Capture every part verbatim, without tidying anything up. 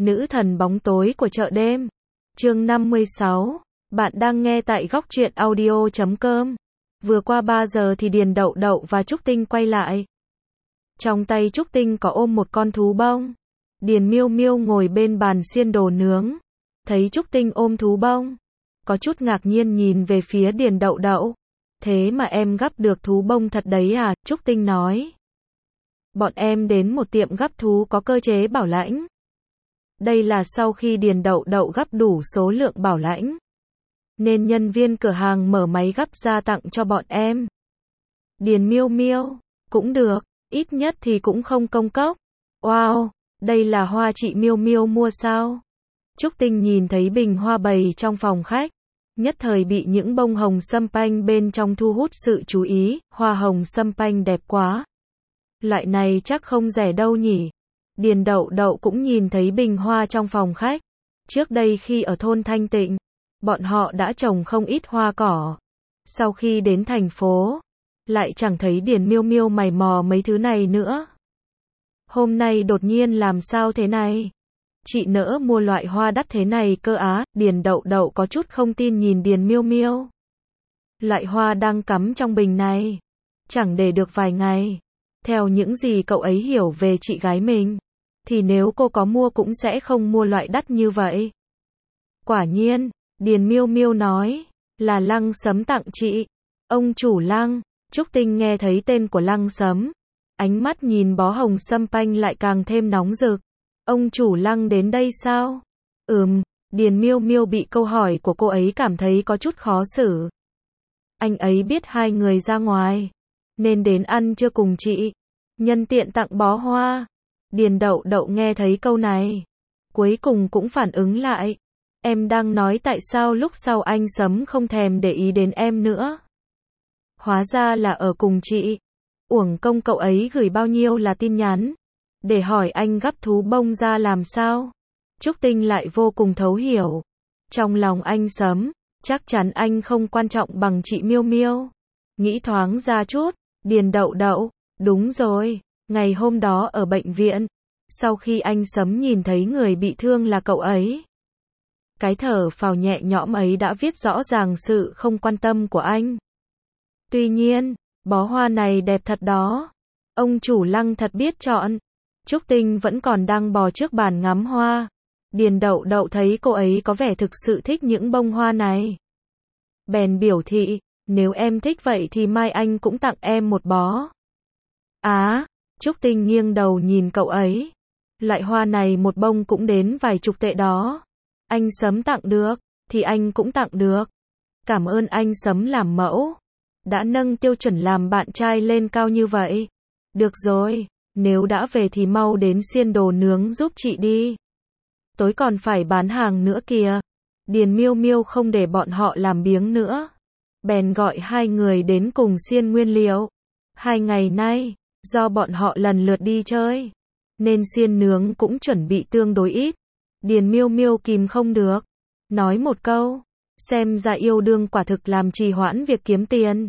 Nữ thần bóng tối của chợ đêm. Chương năm mươi sáu. Bạn đang nghe tại góc truyện audio chấm com. Vừa qua ba giờ thì Điền Đậu Đậu và Trúc Tinh quay lại. Trong tay Trúc Tinh có ôm một con thú bông. Điền Miêu Miêu ngồi bên bàn xiên đồ nướng. Thấy Trúc Tinh ôm thú bông, có chút ngạc nhiên nhìn về phía Điền Đậu Đậu. Thế mà em gắp được thú bông thật đấy à? Trúc Tinh nói. Bọn em đến một tiệm gắp thú có cơ chế bảo lãnh. Đây là sau khi Điền Đậu Đậu gắp đủ số lượng bảo lãnh, nên nhân viên cửa hàng mở máy gắp ra tặng cho bọn em. Điền Miêu Miêu, cũng được, ít nhất thì cũng không công cốc. Wow, đây là hoa chị Miêu Miêu mua sao? Trúc Tinh nhìn thấy bình hoa bày trong phòng khách, nhất thời bị những bông hồng sâm panh bên trong thu hút sự chú ý. Hoa hồng sâm panh đẹp quá. Loại này chắc không rẻ đâu nhỉ? Điền Đậu Đậu cũng nhìn thấy bình hoa trong phòng khách. Trước đây khi ở thôn Thanh Tịnh, bọn họ đã trồng không ít hoa cỏ. Sau khi đến thành phố, lại chẳng thấy Điền Miêu Miêu mày mò mấy thứ này nữa. Hôm nay đột nhiên làm sao thế này? Chị nỡ mua loại hoa đắt thế này cơ á? Điền Đậu Đậu có chút không tin nhìn Điền Miêu Miêu. Loại hoa đang cắm trong bình này, chẳng để được vài ngày. Theo những gì cậu ấy hiểu về chị gái mình, thì nếu cô có mua cũng sẽ không mua loại đắt như vậy. Quả nhiên, Điền Miêu Miêu nói, là Lăng Sấm tặng chị. Ông chủ Lăng. Trúc Tinh nghe thấy tên của Lăng Sấm, ánh mắt nhìn bó hồng sâm panh lại càng thêm nóng rực. Ông chủ Lăng đến đây sao? Ừm, Điền Miêu Miêu bị câu hỏi của cô ấy cảm thấy có chút khó xử. Anh ấy biết hai người ra ngoài, nên đến ăn trưa cùng chị, nhân tiện tặng bó hoa. Điền Đậu Đậu nghe thấy câu này, cuối cùng cũng phản ứng lại. Em đang nói tại sao lúc sau anh Sấm không thèm để ý đến em nữa. Hóa ra là ở cùng chị. Uổng công cậu ấy gửi bao nhiêu là tin nhắn, để hỏi anh gắp thú bông ra làm sao. Trúc Tinh lại vô cùng thấu hiểu. Trong lòng anh Sấm, chắc chắn anh không quan trọng bằng chị Miêu Miêu. Nghĩ thoáng ra chút, Điền Đậu Đậu, đúng rồi, ngày hôm đó ở bệnh viện, sau khi anh Sấm nhìn thấy người bị thương là cậu ấy, cái thở phào nhẹ nhõm ấy đã viết rõ ràng sự không quan tâm của anh. Tuy nhiên, bó hoa này đẹp thật đó. Ông chủ Lăng thật biết chọn. Trúc Tinh vẫn còn đang bò trước bàn ngắm hoa. Điền Đậu Đậu thấy cô ấy có vẻ thực sự thích những bông hoa này, bèn biểu thị, nếu em thích vậy thì mai anh cũng tặng em một bó. Á, Trúc Tinh nghiêng đầu nhìn cậu ấy. Loại hoa này một bông cũng đến vài chục tệ đó. Anh Sấm tặng được, thì anh cũng tặng được. Cảm ơn anh Sấm làm mẫu, đã nâng tiêu chuẩn làm bạn trai lên cao như vậy. Được rồi, nếu đã về thì mau đến xiên đồ nướng giúp chị đi. Tối còn phải bán hàng nữa kìa. Điền Miêu Miêu không để bọn họ làm biếng nữa, bèn gọi hai người đến cùng xiên nguyên liệu. Hai ngày nay, do bọn họ lần lượt đi chơi, nên xiên nướng cũng chuẩn bị tương đối ít. Điền Miêu Miêu kìm không được, nói một câu, xem ra yêu đương quả thực làm trì hoãn việc kiếm tiền.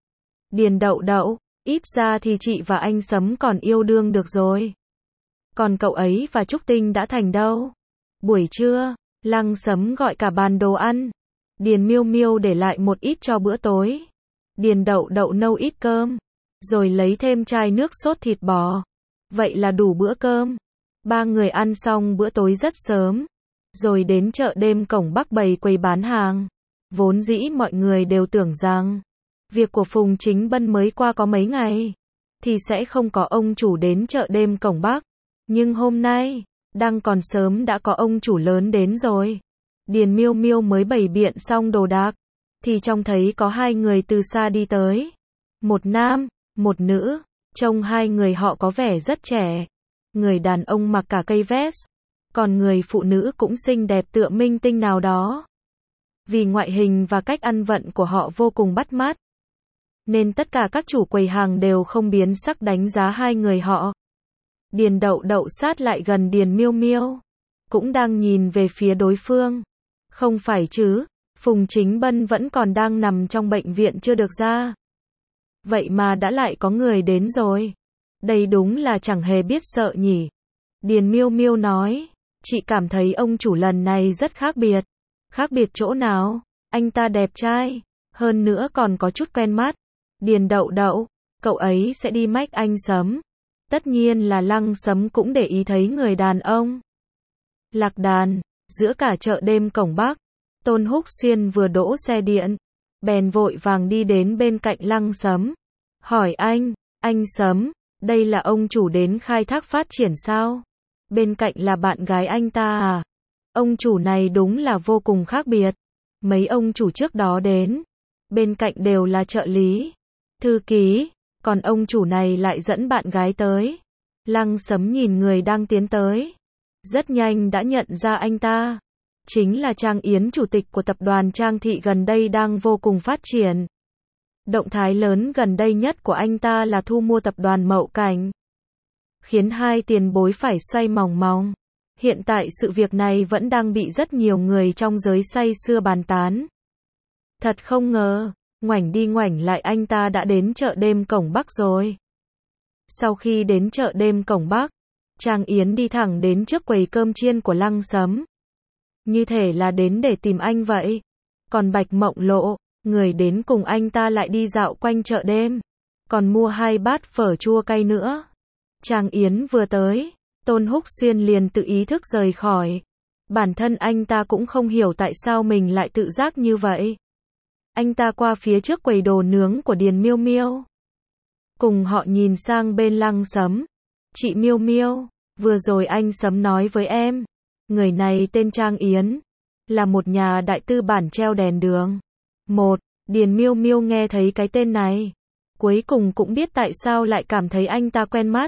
Điền Đậu Đậu, ít ra thì chị và anh Sấm còn yêu đương được rồi. Còn cậu ấy và Trúc Tinh đã thành đâu? Buổi trưa, Lăng Sấm gọi cả bàn đồ ăn. Điền Miêu Miêu để lại một ít cho bữa tối. Điền Đậu Đậu nấu ít cơm, rồi lấy thêm chai nước sốt thịt bò. Vậy là đủ bữa cơm. Ba người ăn xong bữa tối rất sớm, rồi đến chợ đêm cổng Bắc bày quầy bán hàng. Vốn dĩ mọi người đều tưởng rằng việc của Phùng Chính Bân mới qua có mấy ngày thì sẽ không có ông chủ đến chợ đêm cổng Bắc. Nhưng hôm nay, đang còn sớm đã có ông chủ lớn đến rồi. Điền Miêu Miêu mới bày biện xong đồ đạc, thì trông thấy có hai người từ xa đi tới. Một nam, một nữ. Trông hai người họ có vẻ rất trẻ. Người đàn ông mặc cả cây vest, còn người phụ nữ cũng xinh đẹp tựa minh tinh nào đó. Vì ngoại hình và cách ăn vận của họ vô cùng bắt mắt, nên tất cả các chủ quầy hàng đều không biến sắc đánh giá hai người họ. Điền Đậu Đậu sát lại gần Điền Miêu Miêu, cũng đang nhìn về phía đối phương. Không phải chứ, Phùng Chính Bân vẫn còn đang nằm trong bệnh viện chưa được ra. Vậy mà đã lại có người đến rồi. Đây đúng là chẳng hề biết sợ nhỉ. Điền Miêu Miêu nói, Chị cảm thấy ông chủ lần này rất khác biệt. Khác biệt chỗ nào? Anh ta đẹp trai, hơn nữa còn có chút quen mắt. Điền Đậu Đậu, cậu ấy sẽ đi mách anh Sấm. Tất nhiên là Lăng Sấm cũng để ý thấy người đàn ông. Lạc đàn, giữa cả chợ đêm cổng Bắc, Tôn Húc Xuyên vừa đỗ xe điện, bèn vội vàng đi đến bên cạnh Lăng Sấm. Hỏi anh, anh Sấm, đây là ông chủ đến khai thác phát triển sao? Bên cạnh là bạn gái anh ta à? Ông chủ này đúng là vô cùng khác biệt. Mấy ông chủ trước đó đến, bên cạnh đều là trợ lý, thư ký, còn ông chủ này lại dẫn bạn gái tới. Lăng Sấm nhìn người đang tiến tới, rất nhanh đã nhận ra anh ta. Chính là Trang Yến, chủ tịch của tập đoàn Trang Thị gần đây đang vô cùng phát triển. Động thái lớn gần đây nhất của anh ta là thu mua tập đoàn Mậu Cảnh, khiến hai tiền bối phải xoay mòng mòng. Hiện tại sự việc này vẫn đang bị rất nhiều người trong giới say sưa bàn tán. Thật không ngờ, ngoảnh đi ngoảnh lại anh ta đã đến chợ đêm cổng Bắc rồi. Sau khi đến chợ đêm cổng Bắc, Trang Yến đi thẳng đến trước quầy cơm chiên của Lăng Sấm. Như thể là đến để tìm anh vậy. Còn Bạch Mộng Lộ, người đến cùng anh ta lại đi dạo quanh chợ đêm, còn mua hai bát phở chua cay nữa. Trang Yến vừa tới, Tôn Húc Xuyên liền tự ý thức rời khỏi. Bản thân anh ta cũng không hiểu tại sao mình lại tự giác như vậy. Anh ta qua phía trước quầy đồ nướng của Điền Miêu Miêu, cùng họ nhìn sang bên Lăng Sấm. Chị Miêu Miêu, vừa rồi anh Sấm nói với em, người này tên Trang Yến, là một nhà đại tư bản treo đèn đường. Một, Điền Miêu Miêu nghe thấy cái tên này, cuối cùng cũng biết tại sao lại cảm thấy anh ta quen mắt.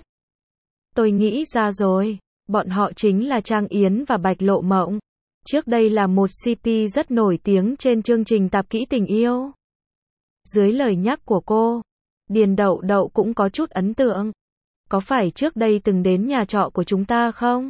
Tôi nghĩ ra rồi, bọn họ chính là Trang Yến và Bạch Lộ Mộng. Trước đây là một xê pê rất nổi tiếng trên chương trình tạp kỹ tình yêu. Dưới lời nhắc của cô, Điền Đậu Đậu cũng có chút ấn tượng. Có phải trước đây từng đến nhà trọ của chúng ta không?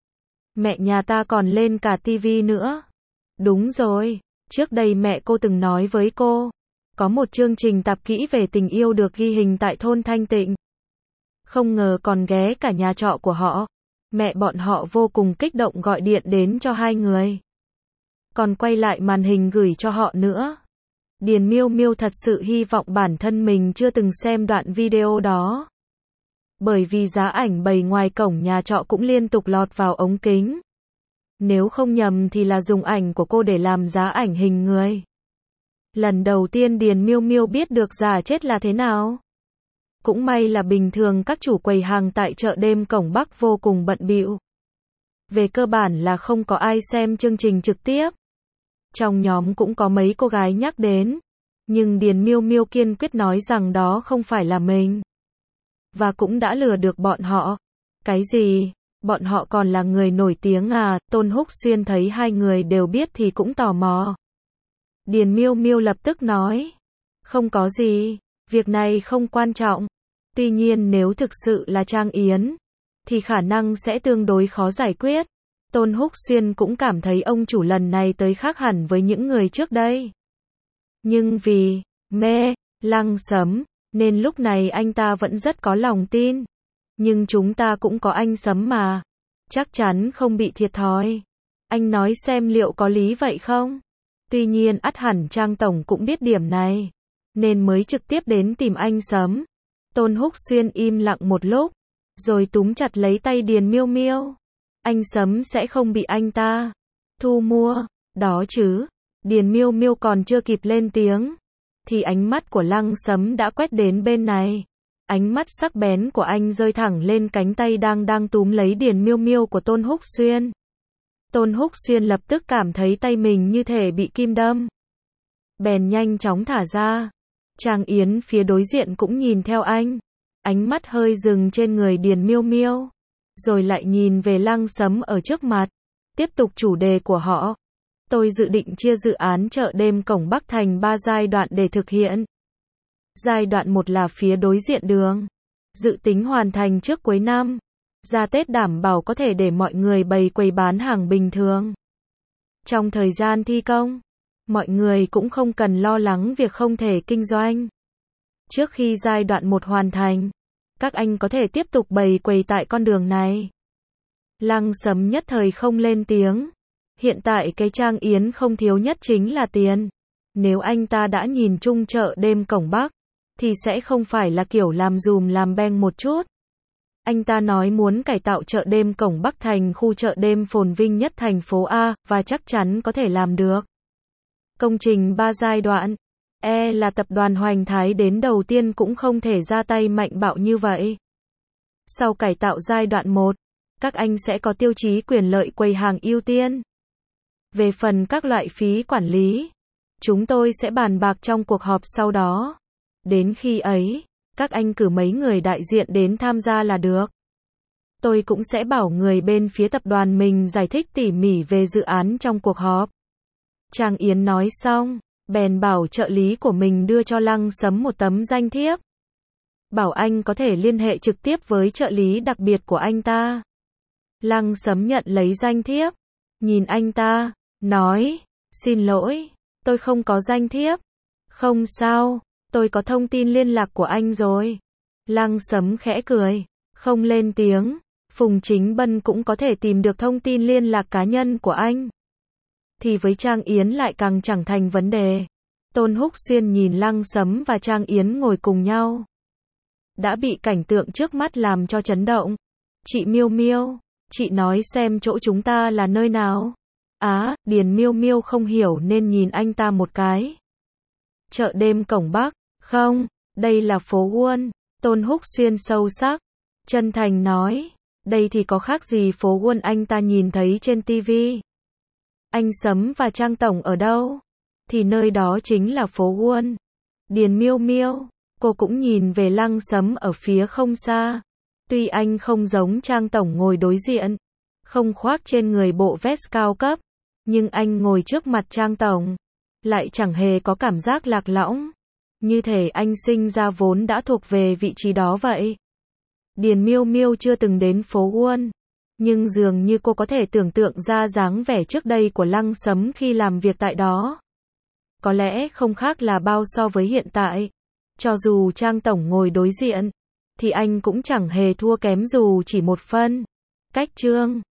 Mẹ nhà ta còn lên cả tivi nữa. Đúng rồi, trước đây mẹ cô từng nói với cô, có một chương trình tạp kỹ về tình yêu được ghi hình tại thôn Thanh Tịnh. Không ngờ còn ghé cả nhà trọ của họ. Mẹ bọn họ vô cùng kích động gọi điện đến cho hai người, còn quay lại màn hình gửi cho họ nữa. Điền Miêu Miêu thật sự hy vọng bản thân mình chưa từng xem đoạn video đó. Bởi vì giá ảnh bày ngoài cổng nhà trọ cũng liên tục lọt vào ống kính. Nếu không nhầm thì là dùng ảnh của cô để làm giá ảnh hình người. Lần đầu tiên Điền Miêu Miêu biết được giả chết là thế nào. Cũng may là bình thường các chủ quầy hàng tại chợ đêm cổng Bắc vô cùng bận bịu. Về cơ bản là không có ai xem chương trình trực tiếp. Trong nhóm cũng có mấy cô gái nhắc đến, nhưng Điền Miêu Miêu kiên quyết nói rằng đó không phải là mình. Và cũng đã lừa được bọn họ. Cái gì? Bọn họ còn là người nổi tiếng à? Tôn Húc Xuyên thấy hai người đều biết thì cũng tò mò. Điền Miêu Miêu lập tức nói, không có gì, việc này không quan trọng. Tuy nhiên nếu thực sự là Trang Yến, thì khả năng sẽ tương đối khó giải quyết. Tôn Húc Xuyên cũng cảm thấy ông chủ lần này tới khác hẳn với những người trước đây. Nhưng vì mê Lăng Sấm, nên lúc này anh ta vẫn rất có lòng tin. Nhưng chúng ta cũng có anh Sấm mà, chắc chắn không bị thiệt thòi. Anh nói xem liệu có lý vậy không? Tuy nhiên ắt hẳn Trang Tổng cũng biết điểm này, nên mới trực tiếp đến tìm anh Sấm. Tôn Húc Xuyên im lặng một lúc, rồi túm chặt lấy tay Điền Miêu Miêu. Anh Sấm sẽ không bị anh ta thu mua, đó chứ. Điền Miêu Miêu còn chưa kịp lên tiếng, thì ánh mắt của Lăng Sấm đã quét đến bên này. Ánh mắt sắc bén của anh rơi thẳng lên cánh tay đang đang túm lấy Điền Miêu Miêu của Tôn Húc Xuyên. Tôn Húc Xuyên lập tức cảm thấy tay mình như thể bị kim đâm, bèn nhanh chóng thả ra. Trang Yến phía đối diện cũng nhìn theo anh, ánh mắt hơi dừng trên người Điền Miêu Miêu, rồi lại nhìn về Lăng Sấm ở trước mặt. Tiếp tục chủ đề của họ. Tôi dự định chia dự án chợ đêm cổng Bắc thành ba giai đoạn để thực hiện. Giai đoạn một là phía đối diện đường, dự tính hoàn thành trước cuối năm. Ra Tết đảm bảo có thể để mọi người bày quầy bán hàng bình thường. Trong thời gian thi công, mọi người cũng không cần lo lắng việc không thể kinh doanh. Trước khi giai đoạn một hoàn thành, các anh có thể tiếp tục bày quầy tại con đường này. Lăng Sấm nhất thời không lên tiếng. Hiện tại cái Trang Yến không thiếu nhất chính là tiền. Nếu anh ta đã nhìn chung chợ đêm Cổng Bắc, thì sẽ không phải là kiểu làm dùm làm beng một chút. Anh ta nói muốn cải tạo chợ đêm Cổng Bắc thành khu chợ đêm phồn vinh nhất thành phố A, và chắc chắn có thể làm được. Công trình ba giai đoạn, e là tập đoàn Hoành Thái đến đầu tiên cũng không thể ra tay mạnh bạo như vậy. Sau cải tạo giai đoạn một, các anh sẽ có tiêu chí quyền lợi quầy hàng ưu tiên. Về phần các loại phí quản lý, chúng tôi sẽ bàn bạc trong cuộc họp sau đó. Đến khi ấy, các anh cử mấy người đại diện đến tham gia là được. Tôi cũng sẽ bảo người bên phía tập đoàn mình giải thích tỉ mỉ về dự án trong cuộc họp. Trang Yến nói xong, bèn bảo trợ lý của mình đưa cho Lăng Sấm một tấm danh thiếp. Bảo anh có thể liên hệ trực tiếp với trợ lý đặc biệt của anh ta. Lăng Sấm nhận lấy danh thiếp, nhìn anh ta, nói, xin lỗi, tôi không có danh thiếp. Không sao, tôi có thông tin liên lạc của anh rồi. Lăng Sấm khẽ cười, không lên tiếng. Phùng Chính Bân cũng có thể tìm được thông tin liên lạc cá nhân của anh. Thì với Trang Yến lại càng chẳng thành vấn đề. Tôn Húc Xuyên nhìn Lăng Sấm và Trang Yến ngồi cùng nhau. Đã bị cảnh tượng trước mắt làm cho chấn động. Chị Miêu Miêu, chị nói xem chỗ chúng ta là nơi nào? Á, Điền Miêu Miêu không hiểu nên nhìn anh ta một cái. Chợ đêm Cổng Bắc, không, đây là phố Wall. Tôn Húc Xuyên sâu sắc, chân thành nói, đây thì có khác gì phố Wall anh ta nhìn thấy trên tivi. Anh Sấm và Trang Tổng ở đâu? Thì nơi đó chính là phố Wall. Điền Miêu Miêu, cô cũng nhìn về Lăng Sấm ở phía không xa. Tuy anh không giống Trang Tổng ngồi đối diện, không khoác trên người bộ vest cao cấp, nhưng anh ngồi trước mặt Trang Tổng, lại chẳng hề có cảm giác lạc lõng. Như thể anh sinh ra vốn đã thuộc về vị trí đó vậy. Điền Miêu Miêu chưa từng đến phố Wall, nhưng dường như cô có thể tưởng tượng ra dáng vẻ trước đây của Lăng Sấm khi làm việc tại đó. Có lẽ không khác là bao so với hiện tại. Cho dù Trang Tổng ngồi đối diện, thì anh cũng chẳng hề thua kém dù chỉ một phân. Cách chương